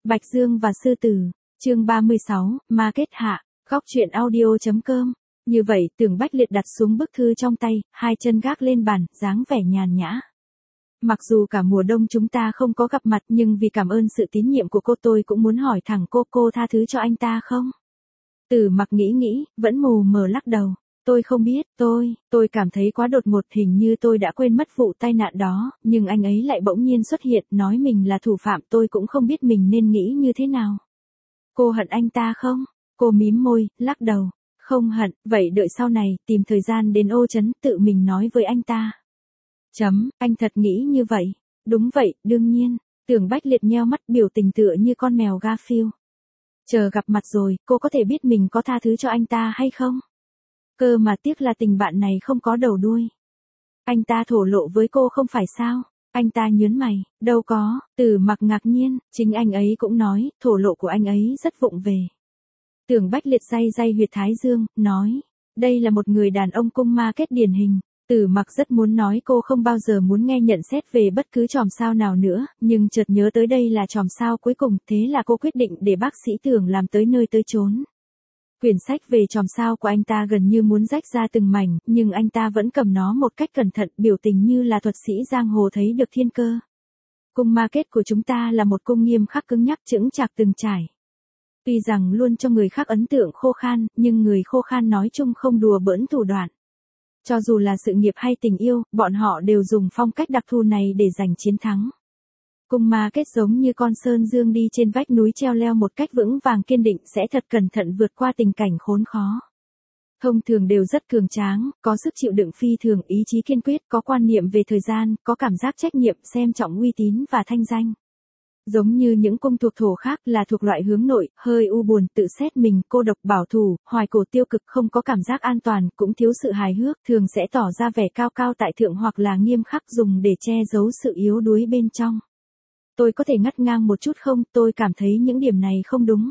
Bạch Dương và Sư Tử, chương 36, Market hạ, góc truyện audio.com. Như vậy, Tưởng Bách Liệt đặt xuống bức thư trong tay, hai chân gác lên bàn, dáng vẻ nhàn nhã. Mặc dù cả mùa đông chúng ta không có gặp mặt nhưng vì cảm ơn sự tín nhiệm của cô tôi cũng muốn hỏi thẳng cô tha thứ cho anh ta không? Tử Mặc nghĩ, vẫn mù mờ lắc đầu. Tôi không biết, tôi cảm thấy quá đột ngột, hình như tôi đã quên mất vụ tai nạn đó, nhưng anh ấy lại bỗng nhiên xuất hiện, nói mình là thủ phạm, tôi cũng không biết mình nên nghĩ như thế nào. Cô hận anh ta không? Cô mím môi, lắc đầu. Không hận, vậy đợi sau này, tìm thời gian đến Ô Trấn, tự mình nói với anh ta. Anh thật nghĩ như vậy? Đúng vậy, đương nhiên. Tưởng Bách Liệt nheo mắt, biểu tình tựa như con mèo Garfield. Chờ gặp mặt rồi, cô có thể biết mình có tha thứ cho anh ta hay không? Cơ mà tiếc là tình bạn này không có đầu đuôi. Anh ta thổ lộ với cô không phải sao? Anh ta nhớn mày, đâu có. Tử Mặc ngạc nhiên, chính anh ấy cũng nói, thổ lộ của anh ấy rất vụng về. Tưởng Bách Liệt day huyệt thái dương, nói, đây là một người đàn ông cung market điển hình. Tử Mặc rất muốn nói cô không bao giờ muốn nghe nhận xét về bất cứ chòm sao nào nữa, nhưng chợt nhớ tới đây là chòm sao cuối cùng, thế là cô quyết định để bác sĩ Tưởng làm tới nơi tới chốn. Quyển sách về chòm sao của anh ta gần như muốn rách ra từng mảnh, nhưng anh ta vẫn cầm nó một cách cẩn thận, biểu tình như là thuật sĩ giang hồ thấy được thiên cơ. Cung market của chúng ta là một cung nghiêm khắc, cứng nhắc, chững chạc, từng trải. Tuy rằng luôn cho người khác ấn tượng khô khan, nhưng người khô khan nói chung không đùa bỡn thủ đoạn. Cho dù là sự nghiệp hay tình yêu, bọn họ đều dùng phong cách đặc thù này để giành chiến thắng. Cung market giống như con sơn dương đi trên vách núi treo leo một cách vững vàng kiên định, sẽ thật cẩn thận vượt qua tình cảnh khốn khó. Thông thường đều rất cường tráng, có sức chịu đựng phi thường, ý chí kiên quyết, có quan niệm về thời gian, có cảm giác trách nhiệm, xem trọng uy tín và thanh danh. Giống như những cung thuộc thổ khác, là thuộc loại hướng nội, hơi u buồn, tự xét mình, cô độc, bảo thủ, hoài cổ, tiêu cực, không có cảm giác an toàn, cũng thiếu sự hài hước, thường sẽ tỏ ra vẻ cao cao tại thượng hoặc là nghiêm khắc, dùng để che giấu sự yếu đuối bên trong. Tôi có thể ngắt ngang một chút không? Tôi cảm thấy những điểm này không đúng.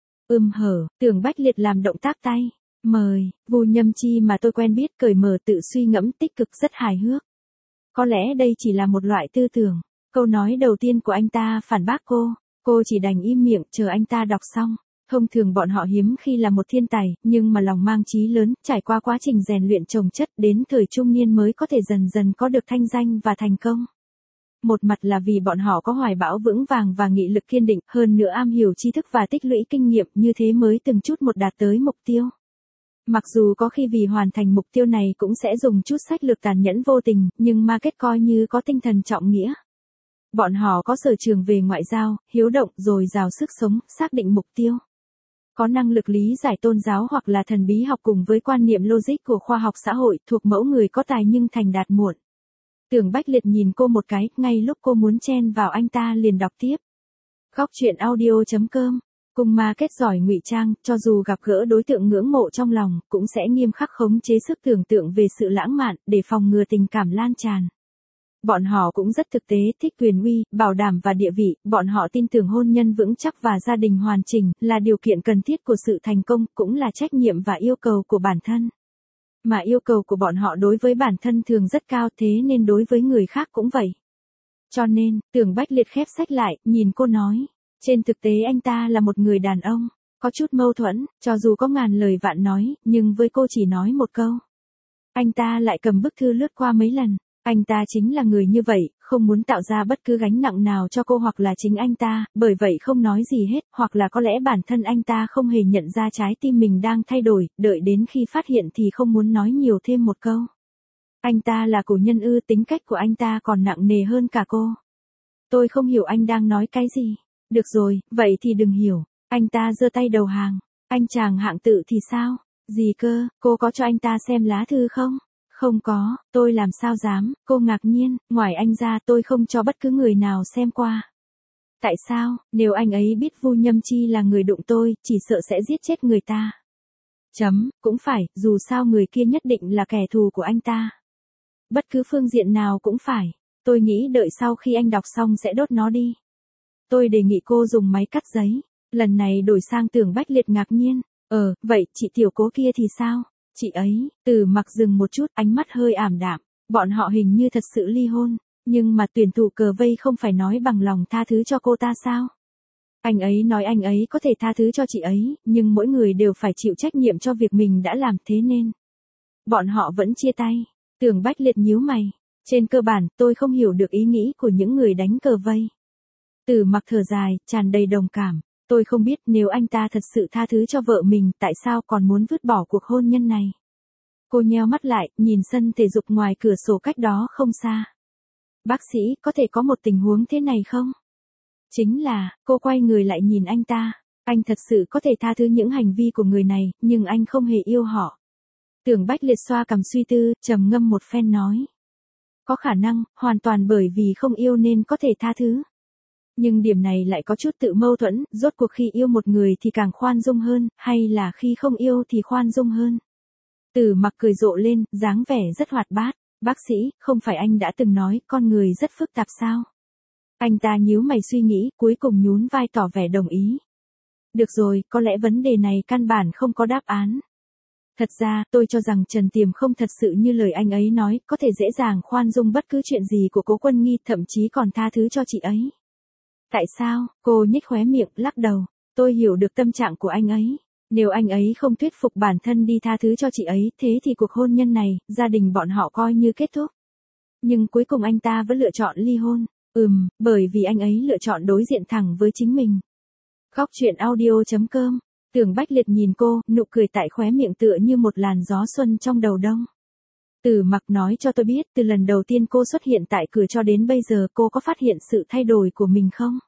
Tưởng Bách Liệt làm động tác tay. Mời, Vu Nhâm Chi mà tôi quen biết, cởi mở, tự suy ngẫm, tích cực, rất hài hước. Có lẽ đây chỉ là một loại tư tưởng. Câu nói đầu tiên của anh ta phản bác cô chỉ đành im miệng, chờ anh ta đọc xong. Thông thường bọn họ hiếm khi là một thiên tài, nhưng mà lòng mang chí lớn, trải qua quá trình rèn luyện chồng chất, đến thời trung niên mới có thể dần dần có được thanh danh và thành công. Một mặt là vì bọn họ có hoài bão vững vàng và nghị lực kiên định, hơn nữa am hiểu tri thức và tích lũy kinh nghiệm, như thế mới từng chút một đạt tới mục tiêu. Mặc dù có khi vì hoàn thành mục tiêu này cũng sẽ dùng chút sách lược tàn nhẫn vô tình, nhưng market coi như có tinh thần trọng nghĩa. Bọn họ có sở trường về ngoại giao, hiếu động, dồi dào sức sống, xác định mục tiêu. Có năng lực lý giải tôn giáo hoặc là thần bí học cùng với quan niệm logic của khoa học xã hội, thuộc mẫu người có tài nhưng thành đạt muộn. Tưởng Bách Liệt nhìn cô một cái, ngay lúc cô muốn chen vào anh ta liền đọc tiếp. Góc truyện audio.com. Cung market giỏi ngụy trang, cho dù gặp gỡ đối tượng ngưỡng mộ trong lòng, cũng sẽ nghiêm khắc khống chế sức tưởng tượng về sự lãng mạn, để phòng ngừa tình cảm lan tràn. Bọn họ cũng rất thực tế, thích quyền uy, bảo đảm và địa vị, bọn họ tin tưởng hôn nhân vững chắc và gia đình hoàn chỉnh, là điều kiện cần thiết của sự thành công, cũng là trách nhiệm và yêu cầu của bản thân. Mà yêu cầu của bọn họ đối với bản thân thường rất cao, thế nên đối với người khác cũng vậy. Cho nên, Tưởng Bách Liệt khép sách lại, nhìn cô nói. Trên thực tế anh ta là một người đàn ông, có chút mâu thuẫn, cho dù có ngàn lời vạn nói, nhưng với cô chỉ nói một câu. Anh ta lại cầm bức thư lướt qua mấy lần. Anh ta chính là người như vậy, không muốn tạo ra bất cứ gánh nặng nào cho cô hoặc là chính anh ta, bởi vậy không nói gì hết, hoặc là có lẽ bản thân anh ta không hề nhận ra trái tim mình đang thay đổi, đợi đến khi phát hiện thì không muốn nói nhiều thêm một câu. Anh ta là cổ nhân ư? Tính cách của anh ta còn nặng nề hơn cả cô. Tôi không hiểu anh đang nói cái gì. Được rồi, vậy thì đừng hiểu. Anh ta giơ tay đầu hàng. Anh chàng hạng tự thì sao? Gì cơ, cô có cho anh ta xem lá thư không? Không có, tôi làm sao dám, cô ngạc nhiên, ngoài anh ra tôi không cho bất cứ người nào xem qua. Tại sao, nếu anh ấy biết Vu Nhâm Chi là người đụng tôi, chỉ sợ sẽ giết chết người ta. Cũng phải, dù sao người kia nhất định là kẻ thù của anh ta. Bất cứ phương diện nào cũng phải, tôi nghĩ đợi sau khi anh đọc xong sẽ đốt nó đi. Tôi đề nghị cô dùng máy cắt giấy, lần này đổi sang Tưởng Bách Liệt ngạc nhiên, vậy chị tiểu cố kia thì sao? Chị ấy, Tử Mặc dừng một chút, ánh mắt hơi ảm đạm, bọn họ hình như thật sự ly hôn, nhưng mà tuyển thủ cờ vây không phải nói bằng lòng tha thứ cho cô ta sao? Anh ấy nói anh ấy có thể tha thứ cho chị ấy, nhưng mỗi người đều phải chịu trách nhiệm cho việc mình đã làm, thế nên bọn họ vẫn chia tay. Tưởng Bách Liệt nhíu mày. Trên cơ bản, tôi không hiểu được ý nghĩ của những người đánh cờ vây. Tử Mặc thở dài, tràn đầy đồng cảm. Tôi không biết nếu anh ta thật sự tha thứ cho vợ mình, tại sao còn muốn vứt bỏ cuộc hôn nhân này. Cô nheo mắt lại, nhìn sân thể dục ngoài cửa sổ cách đó không xa. Bác sĩ, có thể có một tình huống thế này không? Chính là, cô quay người lại nhìn anh ta. Anh thật sự có thể tha thứ những hành vi của người này, nhưng anh không hề yêu họ. Tưởng Bách Liệt xoa cằm suy tư, trầm ngâm một phen nói. Có khả năng, hoàn toàn bởi vì không yêu nên có thể tha thứ. Nhưng điểm này lại có chút tự mâu thuẫn, rốt cuộc khi yêu một người thì càng khoan dung hơn, hay là khi không yêu thì khoan dung hơn. Tử Mặc cười rộ lên, dáng vẻ rất hoạt bát. Bác sĩ, không phải anh đã từng nói con người rất phức tạp sao? Anh ta nhíu mày suy nghĩ, cuối cùng nhún vai tỏ vẻ đồng ý. Được rồi, có lẽ vấn đề này căn bản không có đáp án. Thật ra, tôi cho rằng Trần Tiềm không thật sự như lời anh ấy nói, có thể dễ dàng khoan dung bất cứ chuyện gì của Cố Quân Nghi, thậm chí còn tha thứ cho chị ấy. Tại sao? Cô nhếch khóe miệng, lắc đầu. Tôi hiểu được tâm trạng của anh ấy. Nếu anh ấy không thuyết phục bản thân đi tha thứ cho chị ấy, thế thì cuộc hôn nhân này, gia đình bọn họ coi như kết thúc. Nhưng cuối cùng anh ta vẫn lựa chọn ly hôn. Bởi vì anh ấy lựa chọn đối diện thẳng với chính mình. Góc truyện audio.com. Tưởng Bách Liệt nhìn cô, nụ cười tại khóe miệng tựa như một làn gió xuân trong đầu đông. Tử Mặc nói cho tôi biết, từ lần đầu tiên cô xuất hiện tại cửa cho đến bây giờ cô có phát hiện sự thay đổi của mình không?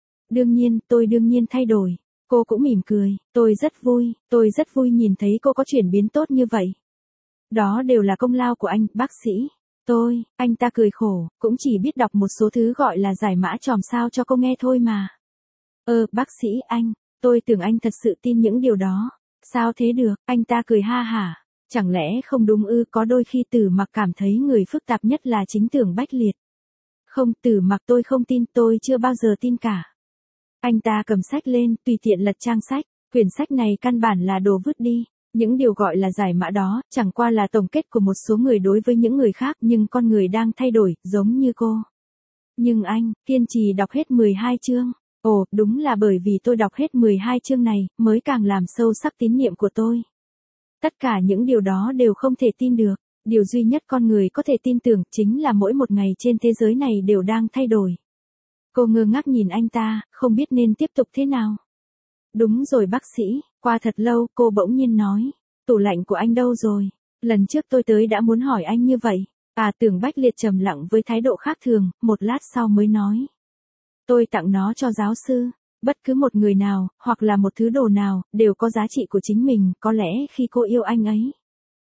Tôi đương nhiên thay đổi. Cô cũng mỉm cười, tôi rất vui nhìn thấy cô có chuyển biến tốt như vậy. Đó đều là công lao của anh, bác sĩ. Anh ta cười khổ, cũng chỉ biết đọc một số thứ gọi là giải mã tròm sao cho cô nghe thôi mà. Bác sĩ tôi tưởng anh thật sự tin những điều đó. Sao thế được, anh ta cười ha hả. Chẳng lẽ không đúng ư? Có đôi khi Tử Mặc cảm thấy người phức tạp nhất là chính Tưởng Bách Liệt. Không, Tử Mặc, tôi không tin, tôi chưa bao giờ tin cả. Anh ta cầm sách lên, tùy tiện lật trang sách. Quyển sách này căn bản là đồ vứt đi. Những điều gọi là giải mã đó, chẳng qua là tổng kết của một số người đối với những người khác, nhưng con người đang thay đổi, giống như cô. Nhưng anh, kiên trì đọc hết 12 chương. Ồ, đúng là bởi vì tôi đọc hết 12 chương này, mới càng làm sâu sắc tín niệm của tôi. Tất cả những điều đó đều không thể tin được. Điều duy nhất con người có thể tin tưởng chính là mỗi một ngày trên thế giới này đều đang thay đổi. Cô ngơ ngác nhìn anh ta, không biết nên tiếp tục thế nào. Đúng rồi bác sĩ, qua thật lâu, cô bỗng nhiên nói. Tủ lạnh của anh đâu rồi? Lần trước tôi tới đã muốn hỏi anh như vậy. Tưởng Bách Liệt trầm lặng với thái độ khác thường, một lát sau mới nói. Tôi tặng nó cho giáo sư. Bất cứ một người nào, hoặc là một thứ đồ nào, đều có giá trị của chính mình, có lẽ khi cô yêu anh ấy.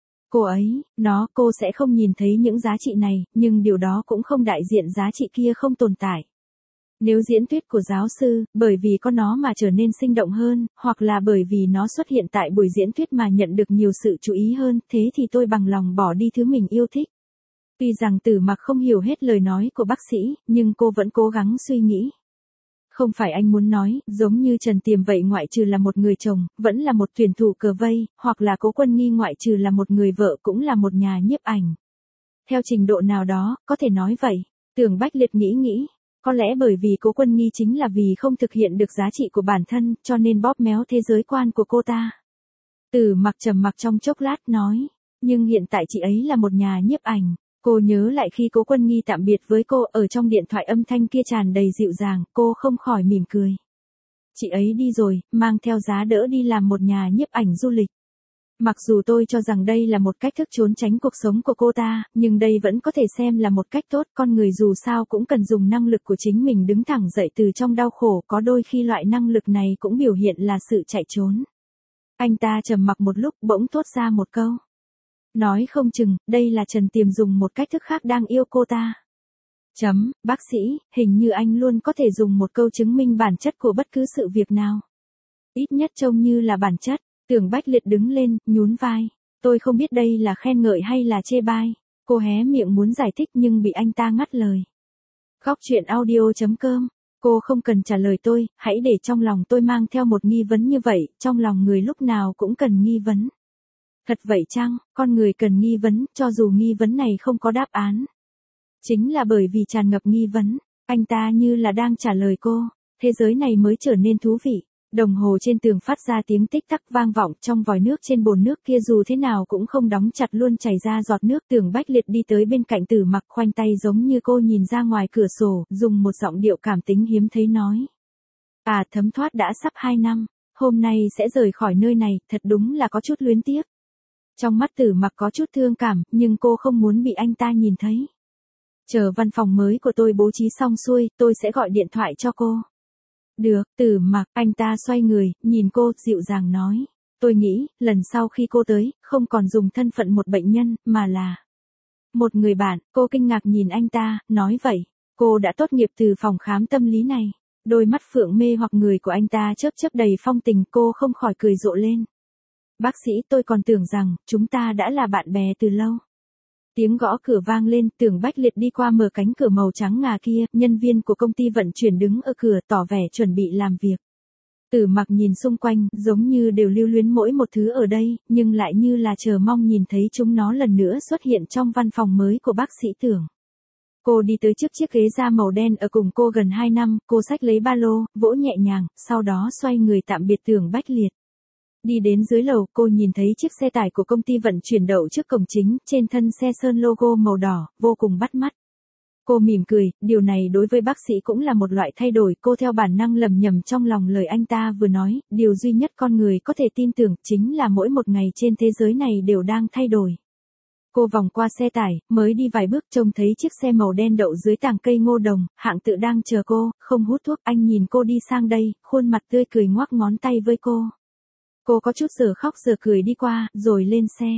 Cô sẽ không nhìn thấy những giá trị này, nhưng điều đó cũng không đại diện giá trị kia không tồn tại. Nếu diễn thuyết của giáo sư, bởi vì có nó mà trở nên sinh động hơn, hoặc là bởi vì nó xuất hiện tại buổi diễn thuyết mà nhận được nhiều sự chú ý hơn, thế thì tôi bằng lòng bỏ đi thứ mình yêu thích. Tuy rằng Tử Mặc không hiểu hết lời nói của bác sĩ, nhưng cô vẫn cố gắng suy nghĩ. Không phải anh muốn nói, giống như Trần Tiềm vậy, ngoại trừ là một người chồng, vẫn là một tuyển thủ cờ vây, hoặc là Cố Quân Nghi ngoại trừ là một người vợ cũng là một nhà nhiếp ảnh. Theo trình độ nào đó, có thể nói vậy. Tưởng Bách Liệt nghĩ. Có lẽ bởi vì Cố Quân Nghi chính là vì không thực hiện được giá trị của bản thân, cho nên bóp méo thế giới quan của cô ta. Tử Mặc trầm mặc trong chốc lát nói. Nhưng hiện tại chị ấy là một nhà nhiếp ảnh. Cô nhớ lại khi Cố Quân Nghi tạm biệt với cô, ở trong điện thoại âm thanh kia tràn đầy dịu dàng, cô không khỏi mỉm cười. Chị ấy đi rồi, mang theo giá đỡ đi làm một nhà nhiếp ảnh du lịch. Mặc dù tôi cho rằng đây là một cách thức trốn tránh cuộc sống của cô ta, nhưng đây vẫn có thể xem là một cách tốt. Con người dù sao cũng cần dùng năng lực của chính mình đứng thẳng dậy từ trong đau khổ, có đôi khi loại năng lực này cũng biểu hiện là sự chạy trốn. Anh ta trầm mặc một lúc, bỗng thốt ra một câu. Nói không chừng, đây là Trần Tiềm dùng một cách thức khác đang yêu cô ta. Bác sĩ, hình như anh luôn có thể dùng một câu chứng minh bản chất của bất cứ sự việc nào. Ít nhất trông như là bản chất. Tưởng Bách Liệt đứng lên, nhún vai. Tôi không biết đây là khen ngợi hay là chê bai. Cô hé miệng muốn giải thích nhưng bị anh ta ngắt lời. Góc truyện audio.com. Cô không cần trả lời tôi, hãy để trong lòng tôi mang theo một nghi vấn như vậy, trong lòng người lúc nào cũng cần nghi vấn. Thật vậy chăng, con người cần nghi vấn, cho dù nghi vấn này không có đáp án. Chính là bởi vì tràn ngập nghi vấn, anh ta như là đang trả lời cô. thế giới này mới trở nên thú vị. Đồng hồ trên tường phát ra tiếng tích tắc vang vọng, trong vòi nước trên bồn nước kia dù thế nào cũng không đóng chặt luôn chảy ra giọt nước. Tưởng Bách Liệt đi tới bên cạnh Tử Mặc, khoanh tay giống như cô nhìn ra ngoài cửa sổ, dùng một giọng điệu cảm tính hiếm thấy nói. À, thấm thoát đã sắp 2 năm, hôm nay sẽ rời khỏi nơi này, thật đúng là có chút luyến tiếc. Trong mắt Tử Mặc có chút thương cảm, nhưng cô không muốn bị anh ta nhìn thấy. Chờ văn phòng mới của tôi bố trí xong xuôi, tôi sẽ gọi điện thoại cho cô. Được, Tử Mặc. Anh ta xoay người, nhìn cô, dịu dàng nói. Tôi nghĩ, lần sau khi cô tới, không còn dùng thân phận một bệnh nhân, mà là một người bạn. Cô kinh ngạc nhìn anh ta, nói vậy. Cô đã tốt nghiệp từ phòng khám tâm lý này. Đôi mắt phượng mê hoặc người của anh ta chớp chớp đầy phong tình, cô không khỏi cười rộ lên. Bác sĩ, tôi còn tưởng rằng, chúng ta đã là bạn bè từ lâu. Tiếng gõ cửa vang lên, Tưởng Bách Liệt đi qua mở cánh cửa màu trắng ngà kia, nhân viên của công ty vận chuyển đứng ở cửa tỏ vẻ chuẩn bị làm việc. Tử Mặc nhìn xung quanh, giống như đều lưu luyến mỗi một thứ ở đây, nhưng lại như là chờ mong nhìn thấy chúng nó lần nữa xuất hiện trong văn phòng mới của bác sĩ Tưởng. Cô đi tới trước chiếc ghế da màu đen ở cùng cô gần 2 năm, cô xách lấy ba lô, vỗ nhẹ nhàng, sau đó xoay người tạm biệt Tưởng Bách Liệt. Đi đến dưới lầu, cô nhìn thấy chiếc xe tải của công ty vận chuyển đậu trước cổng chính, trên thân xe sơn logo màu đỏ, vô cùng bắt mắt. Cô mỉm cười, điều này đối với bác sĩ cũng là một loại thay đổi, cô theo bản năng lầm nhầm trong lòng lời anh ta vừa nói, điều duy nhất con người có thể tin tưởng chính là mỗi một ngày trên thế giới này đều đang thay đổi. Cô vòng qua xe tải, mới đi vài bước trông thấy chiếc xe màu đen đậu dưới tàng cây ngô đồng, Hạng Tự đang chờ cô, không hút thuốc, anh nhìn cô đi sang đây, khuôn mặt tươi cười ngoắc ngón tay với cô. Cô có chút giờ khóc giờ cười đi qua, rồi lên xe.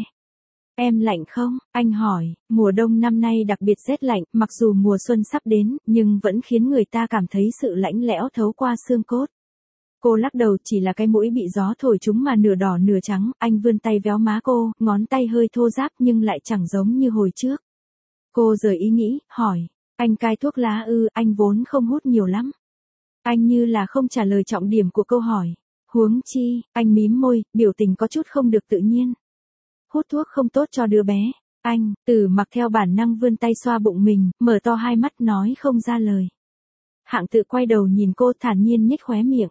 Em lạnh không? Anh hỏi, mùa đông năm nay đặc biệt rét lạnh, mặc dù mùa xuân sắp đến, nhưng vẫn khiến người ta cảm thấy sự lạnh lẽo thấu qua xương cốt. Cô lắc đầu, chỉ là cái mũi bị gió thổi chúng mà nửa đỏ nửa trắng, anh vươn tay véo má cô, ngón tay hơi thô ráp nhưng lại chẳng giống như hồi trước. Cô rời ý nghĩ, hỏi, anh cai thuốc lá ư? Anh vốn không hút nhiều lắm. Anh như là không trả lời trọng điểm của câu hỏi. Huống chi, anh mím môi, biểu tình có chút không được tự nhiên. Hút thuốc không tốt cho đứa bé. Anh, Tử Mặc theo bản năng vươn tay xoa bụng mình, mở to hai mắt nói không ra lời. Hạng Tự quay đầu nhìn cô thản nhiên nhếch khóe miệng.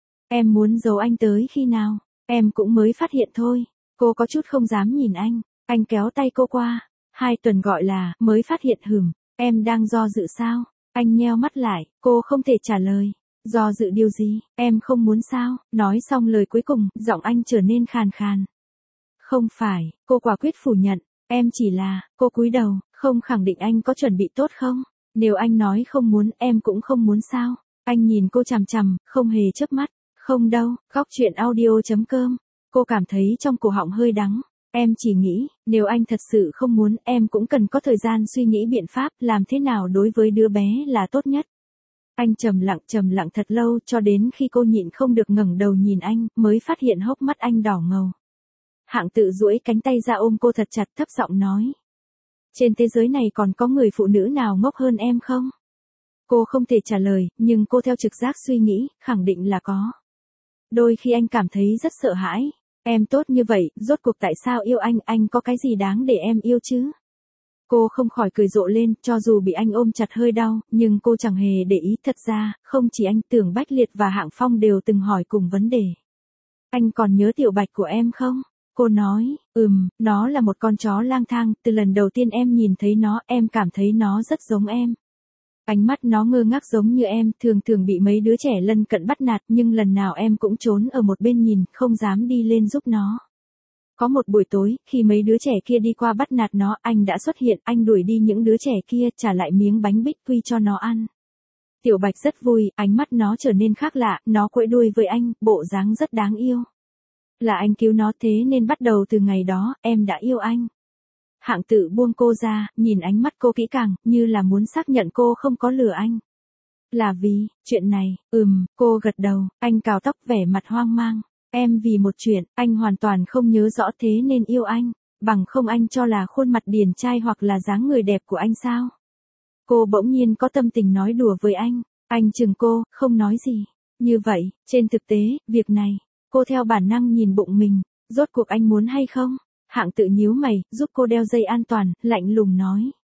Em muốn giấu anh tới khi nào? Em cũng mới phát hiện thôi. Cô có chút không dám nhìn anh kéo tay cô qua. 2 tuần gọi là, mới phát hiện em đang do dự sao? Anh nheo mắt lại, cô không thể trả lời. Do dự điều gì, em không muốn sao? Nói xong lời cuối cùng, giọng anh trở nên khàn khàn. Không phải, cô quả quyết phủ nhận, em chỉ là, cô cúi đầu, không khẳng định anh có chuẩn bị tốt không? Nếu anh nói không muốn, em cũng không muốn sao? Anh nhìn cô chằm chằm, không hề chớp mắt. Không đâu, góc chuyện audio.com. Cô cảm thấy trong cổ họng hơi đắng. Em chỉ nghĩ, nếu anh thật sự không muốn, em cũng cần có thời gian suy nghĩ biện pháp làm thế nào đối với đứa bé là tốt nhất. Anh trầm lặng thật lâu cho đến khi cô nhịn không được ngẩng đầu nhìn anh, mới phát hiện hốc mắt anh đỏ ngầu. Hạng Tự duỗi cánh tay ra ôm cô thật chặt, thấp giọng nói. Trên thế giới này còn có người phụ nữ nào ngốc hơn em không? Cô không thể trả lời, nhưng cô theo trực giác suy nghĩ, khẳng định là có. Đôi khi anh cảm thấy rất sợ hãi. Em tốt như vậy, rốt cuộc tại sao yêu anh có cái gì đáng để em yêu chứ? Cô không khỏi cười rộ lên, cho dù bị anh ôm chặt hơi đau, nhưng cô chẳng hề để ý. Thật ra, không chỉ anh, Tưởng Bách Liệt và Hạng Phong đều từng hỏi cùng vấn đề. Anh còn nhớ Tiểu Bạch của em không? Cô nói, nó là một con chó lang thang, từ lần đầu tiên em nhìn thấy nó, em cảm thấy nó rất giống em. Ánh mắt nó ngơ ngác giống như em, thường bị mấy đứa trẻ lân cận bắt nạt, nhưng lần nào em cũng trốn ở một bên nhìn, không dám đi lên giúp nó. Có một buổi tối, khi mấy đứa trẻ kia đi qua bắt nạt nó, anh đã xuất hiện, anh đuổi đi những đứa trẻ kia, trả lại miếng bánh bích quy cho nó ăn. Tiểu Bạch rất vui, ánh mắt nó trở nên khác lạ, nó quẫy đuôi với anh, bộ dáng rất đáng yêu. Là anh cứu nó, thế nên bắt đầu từ ngày đó, em đã yêu anh. Hạng Tự buông cô ra, nhìn ánh mắt cô kỹ càng, như là muốn xác nhận cô không có lừa anh. Là vì, chuyện này, cô gật đầu, anh cào tóc vẻ mặt hoang mang. Em vì một chuyện, anh hoàn toàn không nhớ rõ thế nên yêu anh, bằng không anh cho là khuôn mặt điển trai hoặc là dáng người đẹp của anh sao? Cô bỗng nhiên có tâm tình nói đùa với anh chừng cô, không nói gì. Như vậy, trên thực tế, việc này, cô theo bản năng nhìn bụng mình, rốt cuộc anh muốn hay không? Hạng Tự nhíu mày, giúp cô đeo dây an toàn, lạnh lùng nói.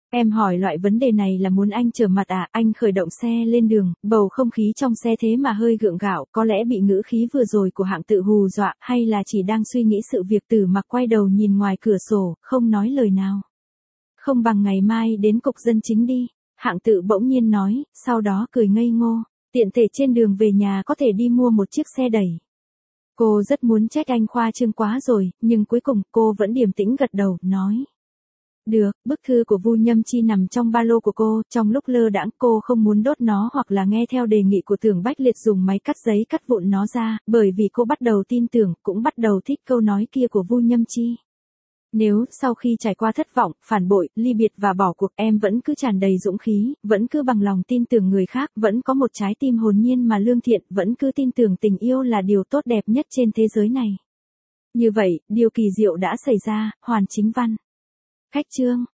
Em hỏi loại vấn đề này là muốn anh trở mặt à? Anh khởi động xe lên đường, bầu không khí trong xe thế mà hơi gượng gạo, có lẽ bị ngữ khí vừa rồi của Hạng Tự hù dọa, hay là chỉ đang suy nghĩ sự việc. Tử Mặc quay đầu nhìn ngoài cửa sổ, không nói lời nào. Không bằng ngày mai đến cục dân chính đi, Hạng Tự bỗng nhiên nói, sau đó cười ngây ngô, tiện thể trên đường về nhà có thể đi mua một chiếc xe đẩy. Cô rất muốn trách anh khoa trương quá rồi, nhưng cuối cùng cô vẫn điềm tĩnh gật đầu, nói. Được, bức thư của Vu Nhâm Chi nằm trong ba lô của cô, trong lúc lơ đãng cô không muốn đốt nó hoặc là nghe theo đề nghị của Tưởng Bách Liệt dùng máy cắt giấy cắt vụn nó ra, bởi vì cô bắt đầu tin tưởng, cũng bắt đầu thích câu nói kia của Vu Nhâm Chi. Nếu sau khi trải qua thất vọng, phản bội, ly biệt và bỏ cuộc em vẫn cứ tràn đầy dũng khí, vẫn cứ bằng lòng tin tưởng người khác, vẫn có một trái tim hồn nhiên mà lương thiện, vẫn cứ tin tưởng tình yêu là điều tốt đẹp nhất trên thế giới này. Như vậy, điều kỳ diệu đã xảy ra, Hoàn Chính Văn. Khách chương